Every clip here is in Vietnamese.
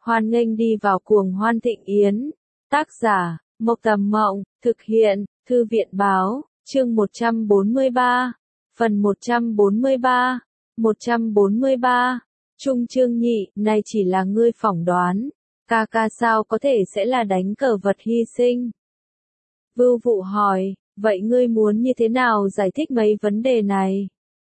Hoan nghênh đi vào cuồng hoan thịnh yến. Tác giả, Mộc Tầm Mộng, thực hiện, Thư viện Báo, chương 143, phần 143, 143, Trung chương nhị, này chỉ là ngươi phỏng đoán, ca ca sao có thể sẽ là đánh cờ vật hy sinh? Vưu Vụ hỏi, vậy ngươi muốn như thế nào giải thích mấy vấn đề này?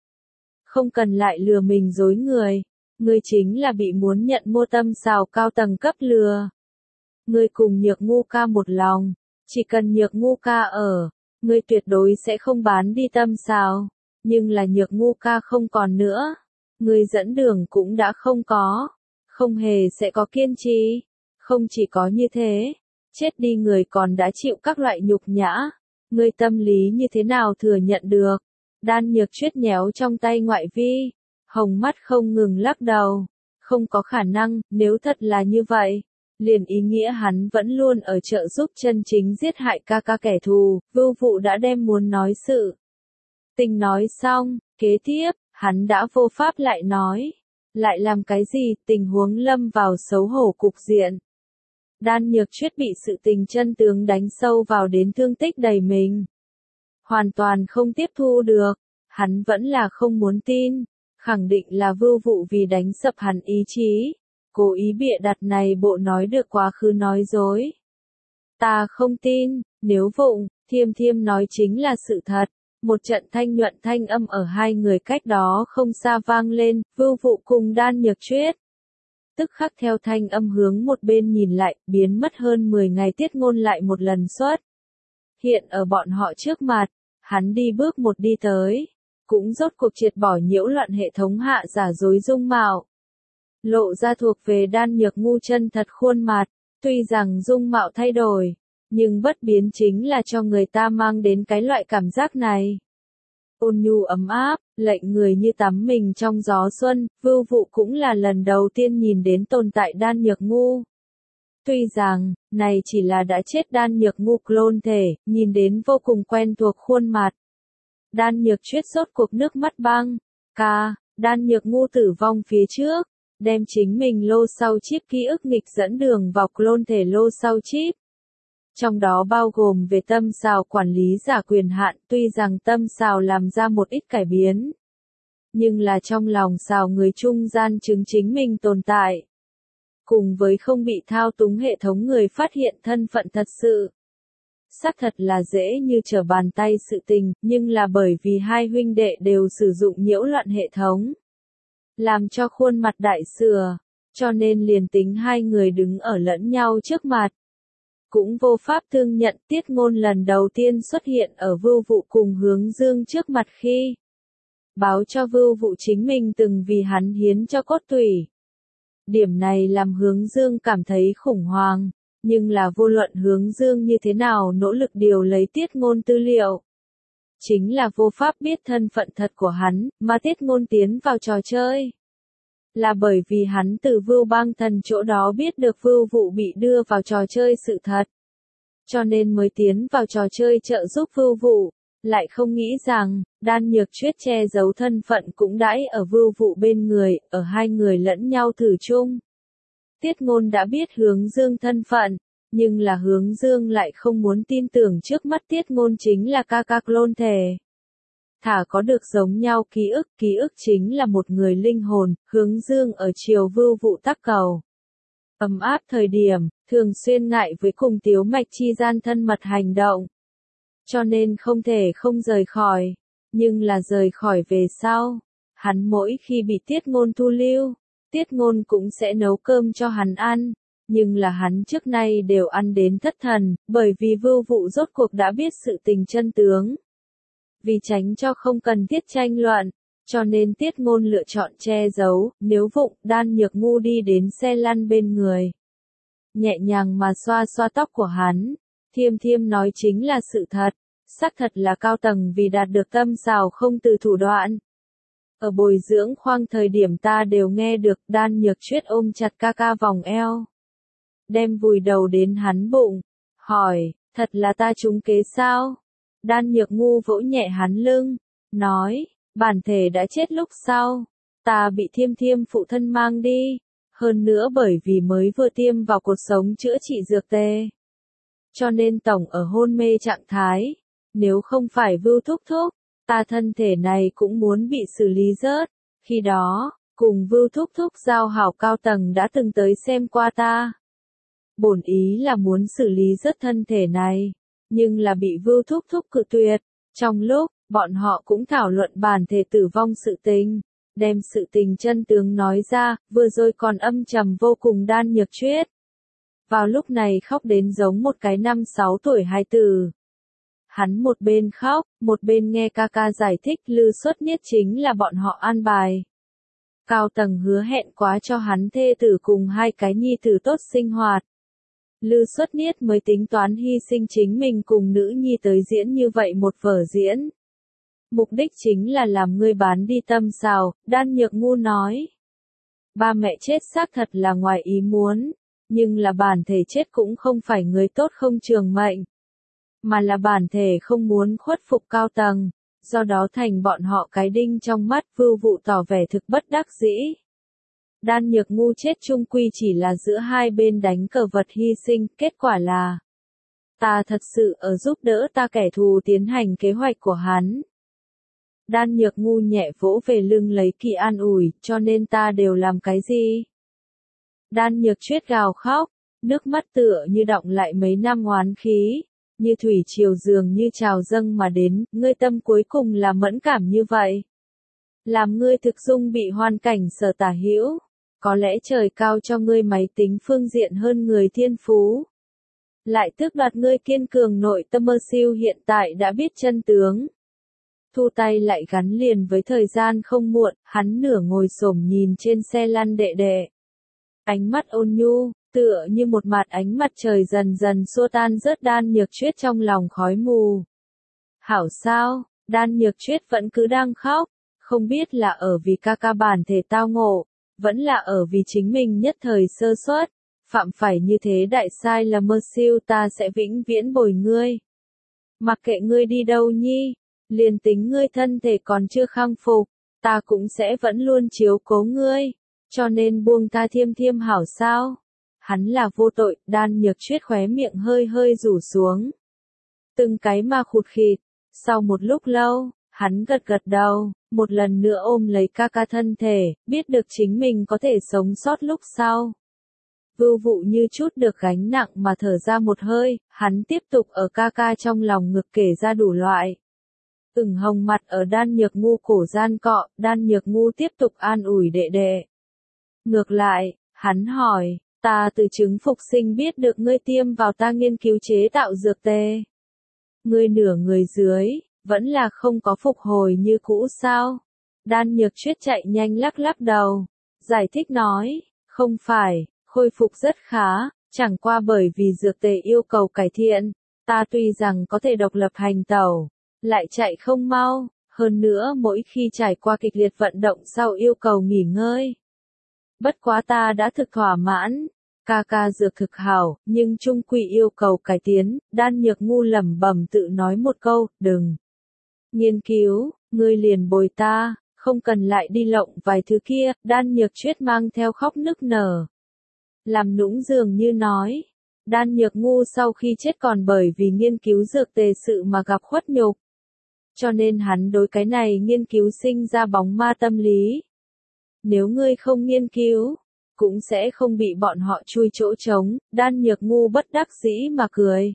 Không cần lại lừa mình dối người. Ngươi chính là bị muốn nhận mua Tâm Sào cao tầng cấp lừa. Ngươi cùng Nhược Ngu ca một lòng, chỉ cần Nhược Ngu ca ở, ngươi tuyệt đối sẽ không bán đi Tâm Sào, nhưng là Nhược Ngu ca không còn nữa, ngươi dẫn đường cũng đã không có, không hề sẽ có kiên trì, không chỉ có như thế, chết đi người còn đã chịu các loại nhục nhã, ngươi tâm lý như thế nào thừa nhận được? Đan Nhược Chuyết nhéo trong tay ngoại vi. Hồng mắt không ngừng lắc đầu, không có khả năng, nếu thật là như vậy, liền ý nghĩa hắn vẫn luôn ở trợ giúp chân chính giết hại ca ca kẻ thù. Vưu Vụ đã đem muốn nói sự tình nói xong, kế tiếp, hắn đã vô pháp lại nói, lại làm cái gì, tình huống lâm vào xấu hổ cục diện. Đan Nhược Chuyết bị sự tình chân tướng đánh sâu vào đến thương tích đầy mình. Hoàn toàn không tiếp thu được, hắn vẫn là không muốn tin. Khẳng định là Vưu Vụ vì đánh sập hắn ý chí, cố ý bịa đặt này bộ nói được quá khứ nói dối. Ta không tin, nếu Vụng, Thiêm Thiêm nói chính là sự thật. Một trận thanh nhuận thanh âm ở hai người cách đó không xa vang lên, Vưu Vụ cùng Đan Nhược Chuyết. Tức khắc theo thanh âm hướng một bên nhìn lại, biến mất hơn 10 ngày Tiết Ngôn lại một lần xuất. Hiện ở bọn họ trước mặt, hắn đi bước một đi tới. Cũng rốt cuộc triệt bỏ nhiễu loạn hệ thống hạ giả dối dung mạo. Lộ ra thuộc về Đan Nhược Ngu chân thật khuôn mặt, tuy rằng dung mạo thay đổi, nhưng bất biến chính là cho người ta mang đến cái loại cảm giác này. Ôn nhu ấm áp, lệnh người như tắm mình trong gió xuân. Vưu Vụ cũng là lần đầu tiên nhìn đến tồn tại Đan Nhược Ngu. Tuy rằng, này chỉ là đã chết Đan Nhược Ngu clone thể, nhìn đến vô cùng quen thuộc khuôn mặt. Đan Nhược Chuyết sốt cuộc nước mắt băng. Đan Nhược Ngu tử vong phía trước, đem chính mình lô sau chip ký ức nghịch dẫn đường vào clone thể lô sau chip. Trong đó bao gồm về Tâm Sào quản lý giả quyền hạn, tuy rằng Tâm Sào làm ra một ít cải biến. Nhưng là trong lòng Sào người trung gian chứng chính mình tồn tại. Cùng với không bị thao túng hệ thống người phát hiện thân phận thật sự. Xác thật là dễ như trở bàn tay sự tình, nhưng là bởi vì hai huynh đệ đều sử dụng nhiễu loạn hệ thống. Làm cho khuôn mặt đại sửa, cho nên liền tính hai người đứng ở lẫn nhau trước mặt. Cũng vô pháp thương nhận. Tiết Ngôn lần đầu tiên xuất hiện ở Vưu Vụ cùng Hướng Dương trước mặt khi báo cho Vưu Vụ chính mình từng vì hắn hiến cho cốt tủy. Điểm này làm Hướng Dương cảm thấy khủng hoảng. Nhưng là vô luận Hướng Dương như thế nào nỗ lực điều lấy Tiết Ngôn tư liệu. Chính là vô pháp biết thân phận thật của hắn, mà Tiết Ngôn tiến vào trò chơi. Là bởi vì hắn từ Vưu Bang Thần chỗ đó biết được Vưu Vụ bị đưa vào trò chơi sự thật. Cho nên mới tiến vào trò chơi trợ giúp Vưu Vụ, lại không nghĩ rằng, Đan Nhược Chuyết che giấu thân phận cũng đãi ở Vưu Vụ bên người, ở hai người lẫn nhau thử chung. Tiết Ngôn đã biết Hướng Dương thân phận, nhưng là Hướng Dương lại không muốn tin tưởng trước mắt Tiết Ngôn chính là ca ca clone thể. Thả có được giống nhau ký ức chính là một người linh hồn. Hướng Dương ở chiều Vưu Vụ tắc cầu. Ấm áp thời điểm, thường xuyên ngại với cùng Tiếu Mạch chi gian thân mật hành động. Cho nên không thể không rời khỏi, nhưng là rời khỏi về sau. Hắn mỗi khi bị Tiết Ngôn thu lưu, Tiết Ngôn cũng sẽ nấu cơm cho hắn ăn, nhưng là hắn trước nay đều ăn đến thất thần, bởi vì Vưu Vụ rốt cuộc đã biết sự tình chân tướng. Vì tránh cho không cần thiết tranh luận, cho nên Tiết Ngôn lựa chọn che giấu. Nếu Vụng, Đan Nhược Ngu đi đến xe lăn bên người, nhẹ nhàng mà xoa xoa tóc của hắn. Thiêm Thiêm nói chính là sự thật, xác thật là cao tầng vì đạt được Tâm Sào không từ thủ đoạn. Ở bồi dưỡng khoang thời điểm ta đều nghe được. Đan Nhược Chuyết ôm chặt ca ca vòng eo, đem vùi đầu đến hắn bụng, hỏi, thật là ta trúng kế sao? Đan Nhược Ngu vỗ nhẹ hắn lưng, nói, bản thể đã chết lúc sau, ta bị Thiêm Thiêm phụ thân mang đi, Hơn nữa bởi vì mới vừa tiêm vào cột sống chữa trị dược tê. Cho nên tổng ở hôn mê trạng thái. Nếu không phải Vưu Thúc Thúc, ta thân thể này cũng muốn bị xử lý rớt. Khi đó, cùng Vưu Thúc Thúc giao hảo cao tầng đã từng tới xem qua ta. Bổn ý là muốn xử lý rớt thân thể này, nhưng là bị Vưu Thúc Thúc cự tuyệt. Trong lúc, bọn họ cũng thảo luận bản thể tử vong sự tình, đem sự tình chân tướng nói ra, vừa rồi còn âm trầm vô cùng Đan Nhược Chuyết. Vào lúc này khóc đến giống một cái 5-6 tuổi hài tử. Hắn một bên khóc, một bên nghe ca ca giải thích Lư Xuất Niết chính là bọn họ an bài. Cao tầng hứa hẹn quá cho hắn thê tử cùng hai cái nhi tử tốt sinh hoạt. Lư Xuất Niết mới tính toán hy sinh chính mình cùng nữ nhi tới diễn như vậy một vở diễn. Mục đích chính là làm ngươi bán đi tâm xào, Đan Nhược Ngu nói. Ba mẹ chết xác thật là ngoài ý muốn, nhưng là bản thể chết cũng không phải người tốt không trường mệnh, mà là bản thể không muốn khuất phục cao tầng, do đó thành bọn họ cái đinh trong mắt. Vưu Vụ tỏ vẻ thực bất đắc dĩ. Đan Nhược Ngu chết chung quy chỉ là giữa hai bên đánh cờ vật hy sinh, kết quả là ta thật sự ở giúp đỡ ta kẻ thù tiến hành kế hoạch của hắn. Đan Nhược Ngu nhẹ vỗ về lưng lấy kỳ an ủi, cho nên ta đều làm cái gì? Đan Nhược Chuyết gào khóc, nước mắt tựa như đọng lại mấy năm oán khí, như thủy triều dường như trào dâng mà đến, ngươi tâm cuối cùng là mẫn cảm như vậy. Làm ngươi thực dung bị hoàn cảnh sở tả hữu, có lẽ trời cao cho ngươi máy tính phương diện hơn người thiên phú. Lại tước đoạt ngươi kiên cường nội tâm. Mơ Siêu hiện tại đã biết chân tướng. Thu tay lại gắn liền với thời gian không muộn, hắn nửa ngồi xổm nhìn trên xe lăn đệ đệ. Ánh mắt ôn nhu, tựa như một mặt ánh mặt trời dần dần xua tan rớt Đan Nhược Chuyết trong lòng khói mù. Hảo sao, Đan Nhược Chuyết vẫn cứ đang khóc, không biết là ở vì ca ca bản thể tao ngộ, vẫn là ở vì chính mình nhất thời sơ suất, phạm phải như thế đại sai là. Mơ Siêu, ta sẽ vĩnh viễn bồi ngươi. Mặc kệ ngươi đi đâu nhi, liền tính ngươi thân thể còn chưa khang phục, ta cũng sẽ vẫn luôn chiếu cố ngươi, cho nên buông ta thiêm thiêm hảo sao. Hắn là vô tội. Đan Nhược Chuyết khóe miệng hơi hơi rủ xuống, từng cái mà khụt khịt. Sau một lúc lâu, hắn gật gật đầu, một lần nữa ôm lấy ca ca thân thể, biết được chính mình có thể sống sót lúc sau. Vưu Vụ như chút được gánh nặng mà thở ra một hơi, hắn tiếp tục ở ca ca trong lòng ngực kể ra đủ loại. Ửng hồng mặt ở Đan Nhược Ngu cổ gian cọ, Đan Nhược Ngu tiếp tục an ủi đệ đệ. Ngược lại, hắn hỏi, ta từ chứng phục sinh biết được ngươi tiêm vào ta nghiên cứu chế tạo dược tê. Ngươi nửa người dưới, vẫn là không có phục hồi như cũ sao? Đan Nhược Chuyết chạy nhanh lắc lắc đầu, giải thích nói, không phải, khôi phục rất khá, chẳng qua bởi vì dược tề yêu cầu cải thiện, ta tuy rằng có thể độc lập hành tẩu, lại chạy không mau, hơn nữa mỗi khi trải qua kịch liệt vận động sau yêu cầu nghỉ ngơi. Bất quá ta đã thực thỏa mãn, ca ca dược thực hảo, nhưng chung quy yêu cầu cải tiến. Đan Nhược Ngu lẩm bẩm tự nói một câu, đừng nghiên cứu, ngươi liền bồi ta, không cần lại đi lộng vài thứ kia. Đan Nhược Chuyết mang theo khóc nức nở, làm nũng dường như nói, Đan Nhược Ngu sau khi chết còn bởi vì nghiên cứu dược tề sự mà gặp khuất nhục, cho nên hắn đối cái này nghiên cứu sinh ra bóng ma tâm lý. Nếu ngươi không nghiên cứu, cũng sẽ không bị bọn họ chui chỗ trống. Đan Nhược Ngu bất đắc dĩ mà cười,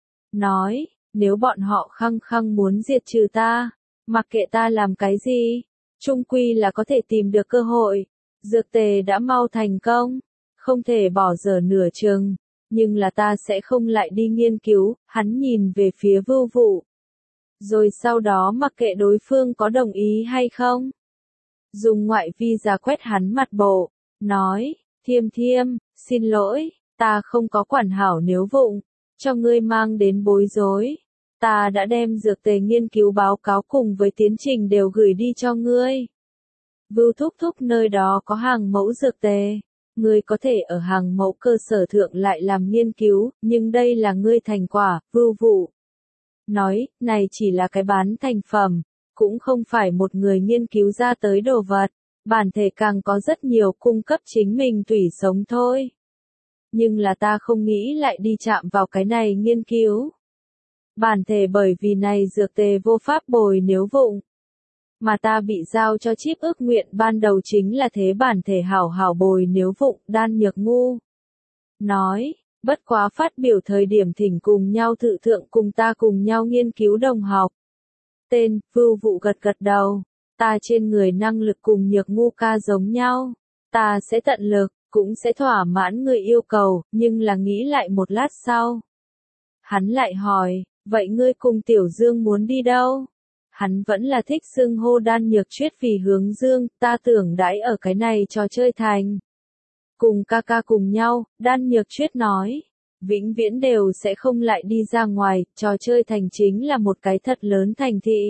nói, nếu bọn họ khăng khăng muốn diệt trừ ta, mặc kệ ta làm cái gì, chung quy là có thể tìm được cơ hội. Dược tề đã mau thành công, không thể bỏ dở nửa chừng, nhưng là ta sẽ không lại đi nghiên cứu. Hắn nhìn về phía Vưu Vụ, rồi sau đó mặc kệ đối phương có đồng ý hay không, dùng ngoại vi ra quét hắn mặt bộ, nói, Thiêm Thiêm, xin lỗi, ta không có quản hảo Nếu Vụng, cho ngươi mang đến bối rối. Ta đã đem dược tề nghiên cứu báo cáo cùng với tiến trình đều gửi đi cho ngươi. Vưu Thúc Thúc nơi đó có hàng mẫu dược tề, ngươi có thể ở hàng mẫu cơ sở thượng lại làm nghiên cứu, nhưng đây là ngươi thành quả. Vưu Vụ nói, này chỉ là cái bán thành phẩm, cũng không phải một người nghiên cứu ra tới đồ vật. Bản thể càng có rất nhiều cung cấp chính mình tủy sống thôi. Nhưng là ta không nghĩ lại đi chạm vào cái này nghiên cứu. Bản thể bởi vì này dược tề vô pháp bồi nếu vụng. Mà ta bị giao cho chíp ước nguyện ban đầu chính là thế bản thể hảo hảo bồi nếu vụng. Đan Nhược Ngu nói, bất quá phát biểu thời điểm thỉnh cùng nhau thự thượng cùng ta cùng nhau nghiên cứu đồng học. Tên, Vưu Vụ gật gật đầu, ta trên người năng lực cùng Nhược Ngu ca giống nhau. Ta sẽ tận lực, cũng sẽ thỏa mãn người yêu cầu, nhưng là nghĩ lại một lát sau. Hắn lại hỏi, vậy ngươi cùng Tiểu Dương muốn đi đâu? Hắn vẫn là thích xưng hô Đan Nhược Chuyết vì hướng dương, ta tưởng đãi ở cái này trò chơi thành. Cùng ca ca cùng nhau, Đan Nhược Chuyết nói, vĩnh viễn đều sẽ không lại đi ra ngoài, trò chơi thành chính là một cái thật lớn thành thị.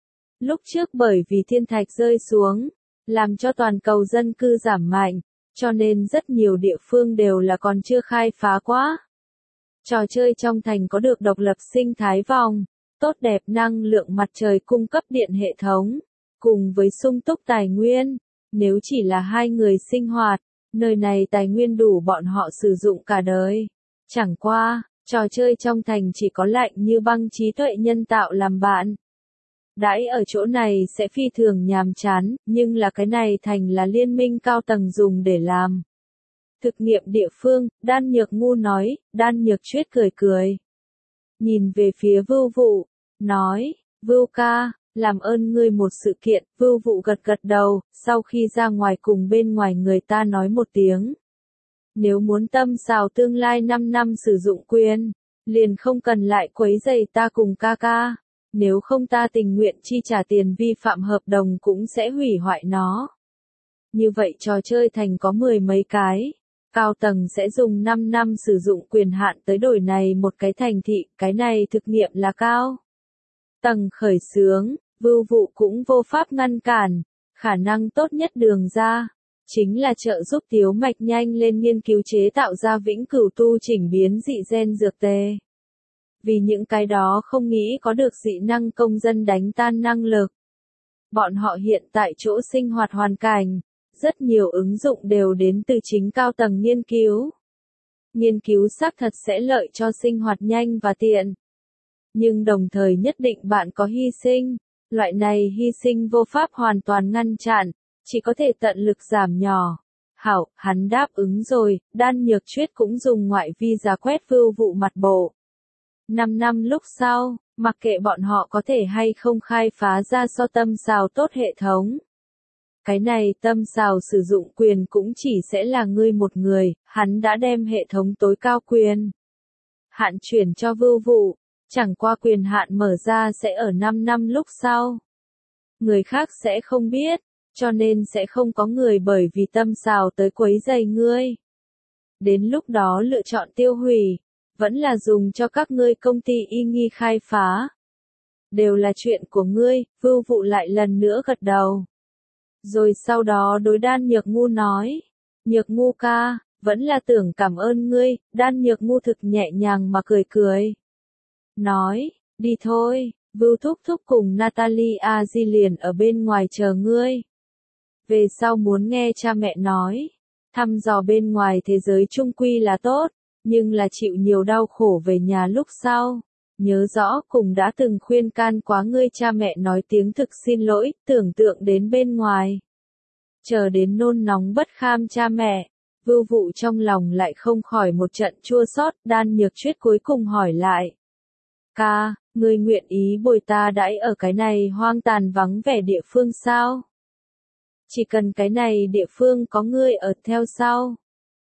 Lúc trước bởi vì thiên thạch rơi xuống, làm cho toàn cầu dân cư giảm mạnh, cho nên rất nhiều địa phương đều là còn chưa khai phá quá. Trò chơi trong thành có được độc lập sinh thái vòng, tốt đẹp năng lượng mặt trời cung cấp điện hệ thống, cùng với sung túc tài nguyên. Nếu chỉ là hai người sinh hoạt, nơi này tài nguyên đủ bọn họ sử dụng cả đời. Chẳng qua, trò chơi trong thành chỉ có lạnh như băng trí tuệ nhân tạo làm bạn. Đãi ở chỗ này sẽ phi thường nhàm chán, nhưng là cái này thành là liên minh cao tầng dùng để làm thực nghiệm địa phương. Đan Nhược Ngu nói. Đan Nhược Chuyết cười cười, nhìn về phía Vưu Vụ, nói, Vưu ca, làm ơn ngươi một sự kiện. Vưu Vụ gật gật đầu, sau khi ra ngoài cùng bên ngoài người ta nói một tiếng. Nếu muốn tâm xào tương lai 5 năm sử dụng quyền, liền không cần lại quấy rầy ta cùng ca ca. Nếu không ta tình nguyện chi trả tiền vi phạm hợp đồng cũng sẽ hủy hoại nó. Như vậy trò chơi thành có 10 mấy cái. Cao tầng sẽ dùng 5 năm sử dụng quyền hạn tới đổi này một cái thành thị, cái này thực nghiệm là cao tầng khởi xướng, Vưu Vụ cũng vô pháp ngăn cản. Khả năng tốt nhất đường ra chính là trợ giúp Tiếu Mạch nhanh lên nghiên cứu chế tạo ra vĩnh cửu tu chỉnh biến dị gen dược tề. Vì những cái đó không nghĩ có được dị năng công dân đánh tan năng lực. Bọn họ hiện tại chỗ sinh hoạt hoàn cảnh, rất nhiều ứng dụng đều đến từ chính cao tầng nghiên cứu. Nghiên cứu xác thật sẽ lợi cho sinh hoạt nhanh và tiện. Nhưng đồng thời nhất định bạn có hy sinh. Loại này hy sinh vô pháp hoàn toàn ngăn chặn, chỉ có thể tận lực giảm nhỏ. Hảo, hắn đáp ứng rồi. Đan Nhược Chuyết cũng dùng ngoại vi giá quét Vưu Vụ mặt bộ. 5 năm lúc sau, mặc kệ bọn họ có thể hay không khai phá ra so tâm xào tốt hệ thống. Cái này tâm xào sử dụng quyền cũng chỉ sẽ là ngươi một người, hắn đã đem hệ thống tối cao quyền hạn chuyển cho Vưu Vụ, chẳng qua quyền hạn mở ra sẽ ở 5 năm lúc sau. Người khác sẽ không biết, cho nên sẽ không có người bởi vì tâm xào tới quấy rầy ngươi. Đến lúc đó lựa chọn tiêu hủy, vẫn là dùng cho các ngươi công ty y nghi khai phá. Đều là chuyện của ngươi. Vưu Vụ lại lần nữa gật đầu. Rồi sau đó đối Đan Nhược Ngu nói, Nhược Ngu ca, vẫn là tưởng cảm ơn ngươi. Đan Nhược Ngu thực nhẹ nhàng mà cười cười. Nói, đi thôi, Vưu thúc thúc cùng Natalie Di liền ở bên ngoài chờ ngươi. Về sau muốn nghe cha mẹ nói, thăm dò bên ngoài thế giới chung quy là tốt, nhưng là chịu nhiều đau khổ về nhà lúc sau. Nhớ rõ cùng đã từng khuyên can quá ngươi cha mẹ nói tiếng thực xin lỗi, tưởng tượng đến bên ngoài. Chờ đến nôn nóng bất kham cha mẹ, Vưu Vụ trong lòng lại không khỏi một trận chua xót. Đan Nhược Chuyết cuối cùng hỏi lại. Ca, ngươi nguyện ý bồi ta đãi ở cái này hoang tàn vắng vẻ địa phương sao? Chỉ cần cái này địa phương có ngươi ở theo sau.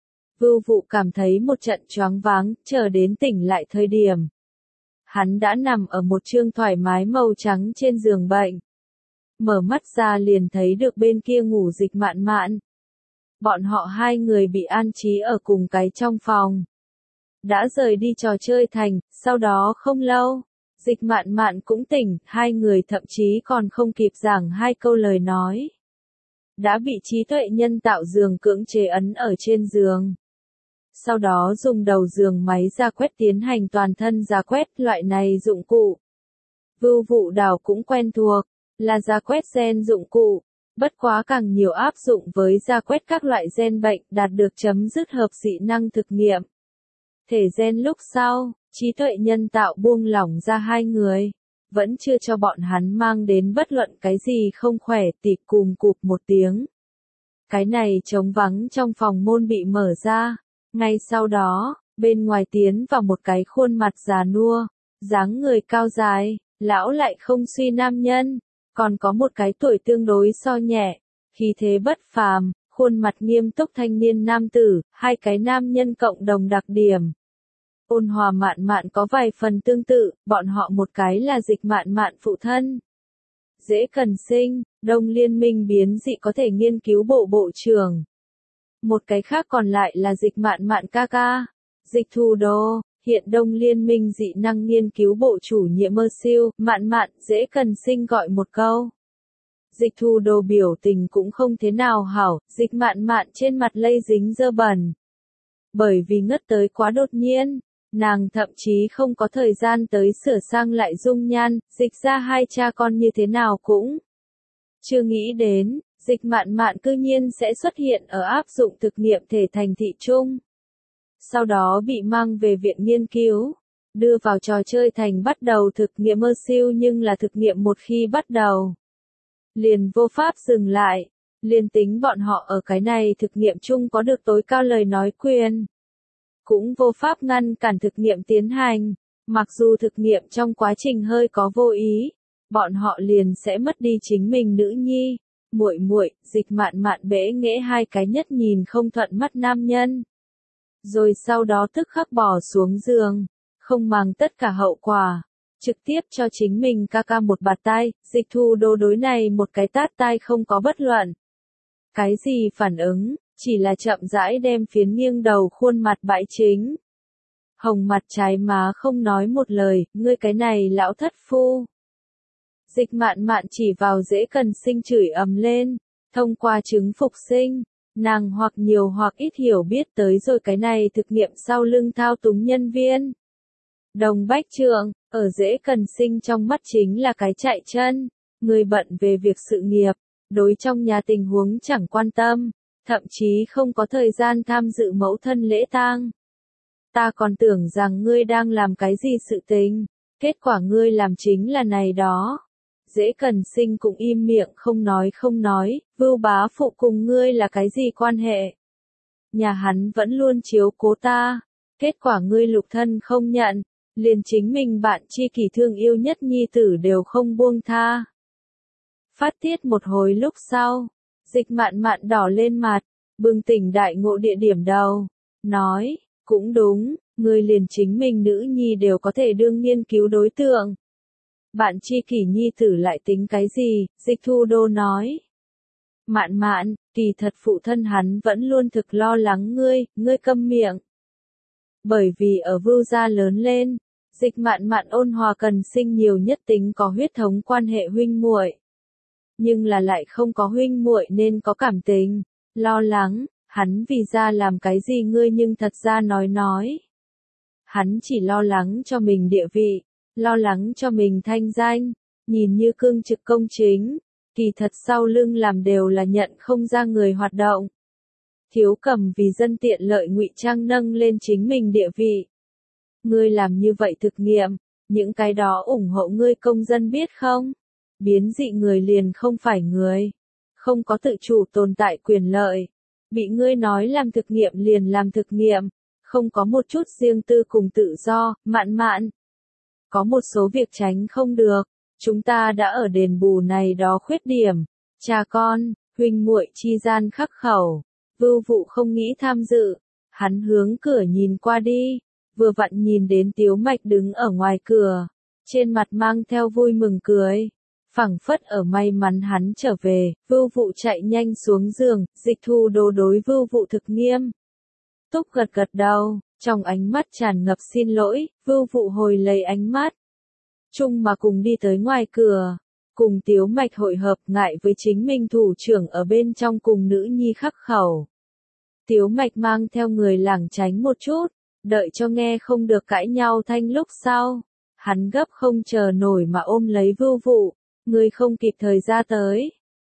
Vưu Vụ cảm thấy một trận choáng váng, chờ đến tỉnh lại thời điểm. Hắn đã nằm ở một chương thoải mái màu trắng trên giường bệnh. Mở mắt ra liền thấy được bên kia ngủ Dịch Mạn Mạn. Bọn họ hai người bị an trí ở cùng cái trong phòng. Đã rời đi trò chơi thành, sau đó không lâu, Dịch Mạn Mạn cũng tỉnh, hai người thậm chí còn không kịp giảng hai câu lời nói. Đã bị trí tuệ nhân tạo giường cưỡng chế ấn ở trên giường. Sau đó dùng đầu giường máy ra quét tiến hành toàn thân ra quét. Loại này dụng cụ Vưu Vụ đảo cũng quen thuộc, là ra quét gen dụng cụ. Bất quá càng nhiều áp dụng với ra quét các loại gen bệnh đạt được chấm dứt hợp dị năng thực nghiệm. Thể gen lúc sau, trí tuệ nhân tạo buông lỏng ra hai người. Vẫn chưa cho bọn hắn mang đến bất luận cái gì không khỏe, tịt cùm cụp một tiếng. Cái này trống vắng trong phòng môn bị mở ra. Ngay sau đó, bên ngoài tiến vào một cái khuôn mặt già nua, dáng người cao dài, lão lại không suy nam nhân. Còn có một cái tuổi tương đối so nhẹ, khí thế bất phàm, khuôn mặt nghiêm túc thanh niên nam tử, hai cái nam nhân cộng đồng đặc điểm. Ôn Hòa Mạn Mạn có vài phần tương tự, bọn họ một cái là Dịch Mạn Mạn phụ thân. Dễ Cần Sinh, Đông Liên minh biến dị có thể nghiên cứu bộ trưởng. Một cái khác còn lại là Dịch Mạn Mạn ca ca. Dịch Thu Đô, hiện Đông Liên minh dị năng nghiên cứu bộ chủ nhiệm Mơ Siêu, Mạn Mạn, Dễ Cần Sinh gọi một câu. Dịch Thu Đô biểu tình cũng không thế nào hảo, Dịch Mạn Mạn trên mặt lây dính dơ bẩn. Bởi vì ngất tới quá đột nhiên, nàng thậm chí không có thời gian tới sửa sang lại dung nhan, Dịch ra hai cha con như thế nào cũng chưa nghĩ đến, Dịch Mạn Mạn cư nhiên sẽ xuất hiện ở áp dụng thực nghiệm thể thành thị chung. Sau đó bị mang về viện nghiên cứu, đưa vào trò chơi thành bắt đầu thực nghiệm Mơ Siêu, nhưng là thực nghiệm một khi bắt đầu liền vô pháp dừng lại, liền tính bọn họ ở cái này thực nghiệm chung có được tối cao lời nói quyền, cũng vô pháp ngăn cản thực nghiệm tiến hành, mặc dù thực nghiệm trong quá trình hơi có vô ý, bọn họ liền sẽ mất đi chính mình nữ nhi. Muội muội, Dịch Mạn Mạn bẽ nghễ hai cái nhất nhìn không thuận mắt nam nhân. Rồi sau đó tức khắc bỏ xuống giường, không màng tất cả hậu quả, trực tiếp cho chính mình ca ca một bạt tai. Dịch Thu Đô đối này một cái tát tai không có bất luận cái gì phản ứng, chỉ là chậm rãi đem phiến nghiêng đầu khuôn mặt bãi chính. Hồng mặt trái má không nói một lời, ngươi cái này lão thất phu. Dịch Mạn Mạn chỉ vào Dễ Cần Sinh chửi ầm lên, thông qua chứng phục sinh, nàng hoặc nhiều hoặc ít hiểu biết tới rồi cái này thực nghiệm sau lưng thao túng nhân viên. Đồng Bách Trượng, ở Dễ Cần Sinh trong mắt chính là cái chạy chân, người bận về việc sự nghiệp, đối trong nhà tình huống chẳng quan tâm, thậm chí không có thời gian tham dự mẫu thân lễ tang. Ta còn tưởng rằng ngươi đang làm cái gì sự tình, kết quả ngươi làm chính là này đó. Dễ Cần Sinh cũng im miệng không nói, Vưu bá phụ cùng ngươi là cái gì quan hệ? Nhà hắn vẫn luôn chiếu cố ta, kết quả ngươi lục thân không nhận, liền chính mình bạn tri kỷ thương yêu nhất nhi tử đều không buông tha. Phát tiết một hồi lúc sau, Dịch Mạn Mạn đỏ lên mặt, bừng tỉnh đại ngộ địa điểm đầu, nói, cũng đúng, ngươi liền chính mình nữ nhi đều có thể đương nghiên cứu đối tượng. Bạn tri kỷ nhi tử lại tính cái gì, Dịch Thu Đô nói. Mạn Mạn, kỳ thật phụ thân hắn vẫn luôn thực lo lắng ngươi câm miệng. Bởi vì ở Vưu gia lớn lên, Dịch Mạn Mạn ôn hòa Cần Sinh nhiều nhất tính có huyết thống quan hệ huynh muội. Nhưng là lại không có huynh muội nên có cảm tình, lo lắng, hắn vì ra làm cái gì ngươi nhưng thật ra nói. Hắn chỉ lo lắng cho mình địa vị, lo lắng cho mình thanh danh, nhìn như cương trực công chính, kỳ thật sau lưng làm đều là nhận không ra người hoạt động. Thiếu Cầm vì dân tiện lợi ngụy trang nâng lên chính mình địa vị. Ngươi làm như vậy thực nghiệm, những cái đó ủng hộ ngươi công dân biết không? Biến dị người liền không phải người, không có tự chủ tồn tại quyền lợi. Bị ngươi nói làm thực nghiệm liền làm thực nghiệm, không có một chút riêng tư cùng tự do. Mạn Mạn, có một số việc tránh không được, chúng ta đã ở đền bù này đó khuyết điểm. Cha con, huynh muội chi gian khắc khẩu. Vưu Vụ không nghĩ tham dự, hắn hướng cửa nhìn qua đi, vừa vặn nhìn đến Tiếu Mạch đứng ở ngoài cửa, trên mặt mang theo vui mừng cười. Phảng phất ở may mắn hắn trở về, Vưu Vụ chạy nhanh xuống giường, Dịch Thu Đô đối Vưu Vụ thực nghiêm túc gật gật đầu, trong ánh mắt tràn ngập xin lỗi. Vưu Vụ hồi lấy ánh mắt chung mà cùng đi tới ngoài cửa, cùng Tiếu Mạch hội hợp, ngại với chính mình thủ trưởng ở bên trong cùng nữ nhi khắc khẩu. Tiếu Mạch mang theo người lảng tránh một chút, đợi cho nghe không được cãi nhau thanh lúc sau, hắn gấp không chờ nổi mà ôm lấy Vưu Vụ, ngươi không kịp thời ra tới,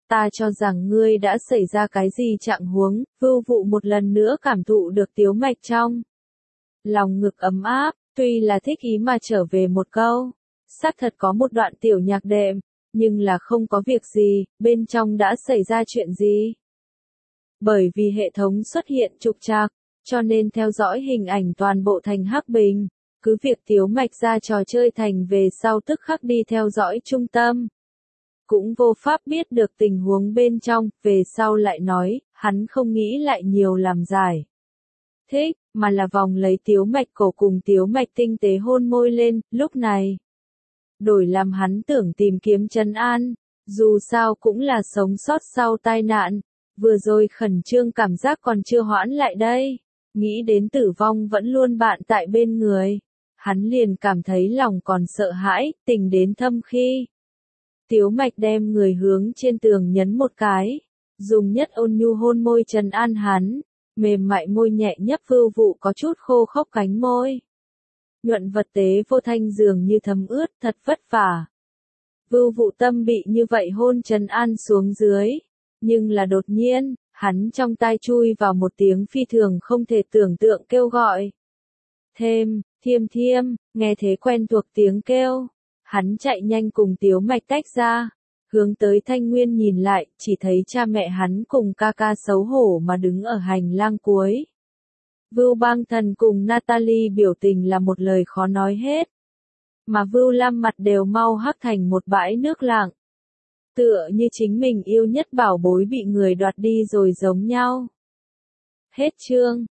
Ta cho rằng ngươi đã xảy ra cái gì trạng huống, Vưu Vụ một lần nữa cảm thụ được Tiếu Mạch trong lòng ngực ấm áp, tuy là thích ý mà trở về một câu. Xác thật có một đoạn tiểu nhạc đệm, nhưng là không có việc gì, bên trong đã xảy ra chuyện gì. Bởi vì hệ thống xuất hiện trục trặc, cho nên theo dõi hình ảnh toàn bộ thành hắc bình. Cứ việc Tiếu Mạch ra trò chơi thành về sau tức khắc đi theo dõi trung tâm. Cũng vô pháp biết được tình huống bên trong, về sau lại nói, hắn không nghĩ lại nhiều làm giải thích, mà là vòng lấy Tiếu Mạch cổ cùng Tiếu Mạch tinh tế hôn môi lên, lúc này. Đổi làm hắn tưởng tìm kiếm trấn an, dù sao cũng là sống sót sau tai nạn, vừa rồi khẩn trương cảm giác còn chưa hoãn lại đây, nghĩ đến tử vong vẫn luôn bạn tại bên người, hắn liền cảm thấy lòng còn sợ hãi, tình đến thâm khi. Tiếu Mạch đem người hướng trên tường nhấn một cái, dùng nhất ôn nhu hôn môi trấn an hắn, mềm mại môi nhẹ nhấp Vưu Vụ có chút khô khốc cánh môi. Nhuận vật tế vô thanh dường như thấm ướt, thật vất vả. Vưu Vụ tâm bị như vậy hôn trấn an xuống dưới, nhưng là đột nhiên, hắn trong tai chui vào một tiếng phi thường không thể tưởng tượng kêu gọi. Thiêm thiêm, nghe thế quen thuộc tiếng kêu, hắn chạy nhanh cùng Tiếu Mạch tách ra, hướng tới Thanh Nguyên nhìn lại, chỉ thấy cha mẹ hắn cùng ca ca xấu hổ mà đứng ở hành lang cuối. Vưu Bang Thần cùng Natalie biểu tình là một lời khó nói hết. Mà Vưu Lam mặt đều mau hắc thành một bãi nước lặng. Tựa như chính mình yêu nhất bảo bối bị người đoạt đi rồi giống nhau. Hết chương.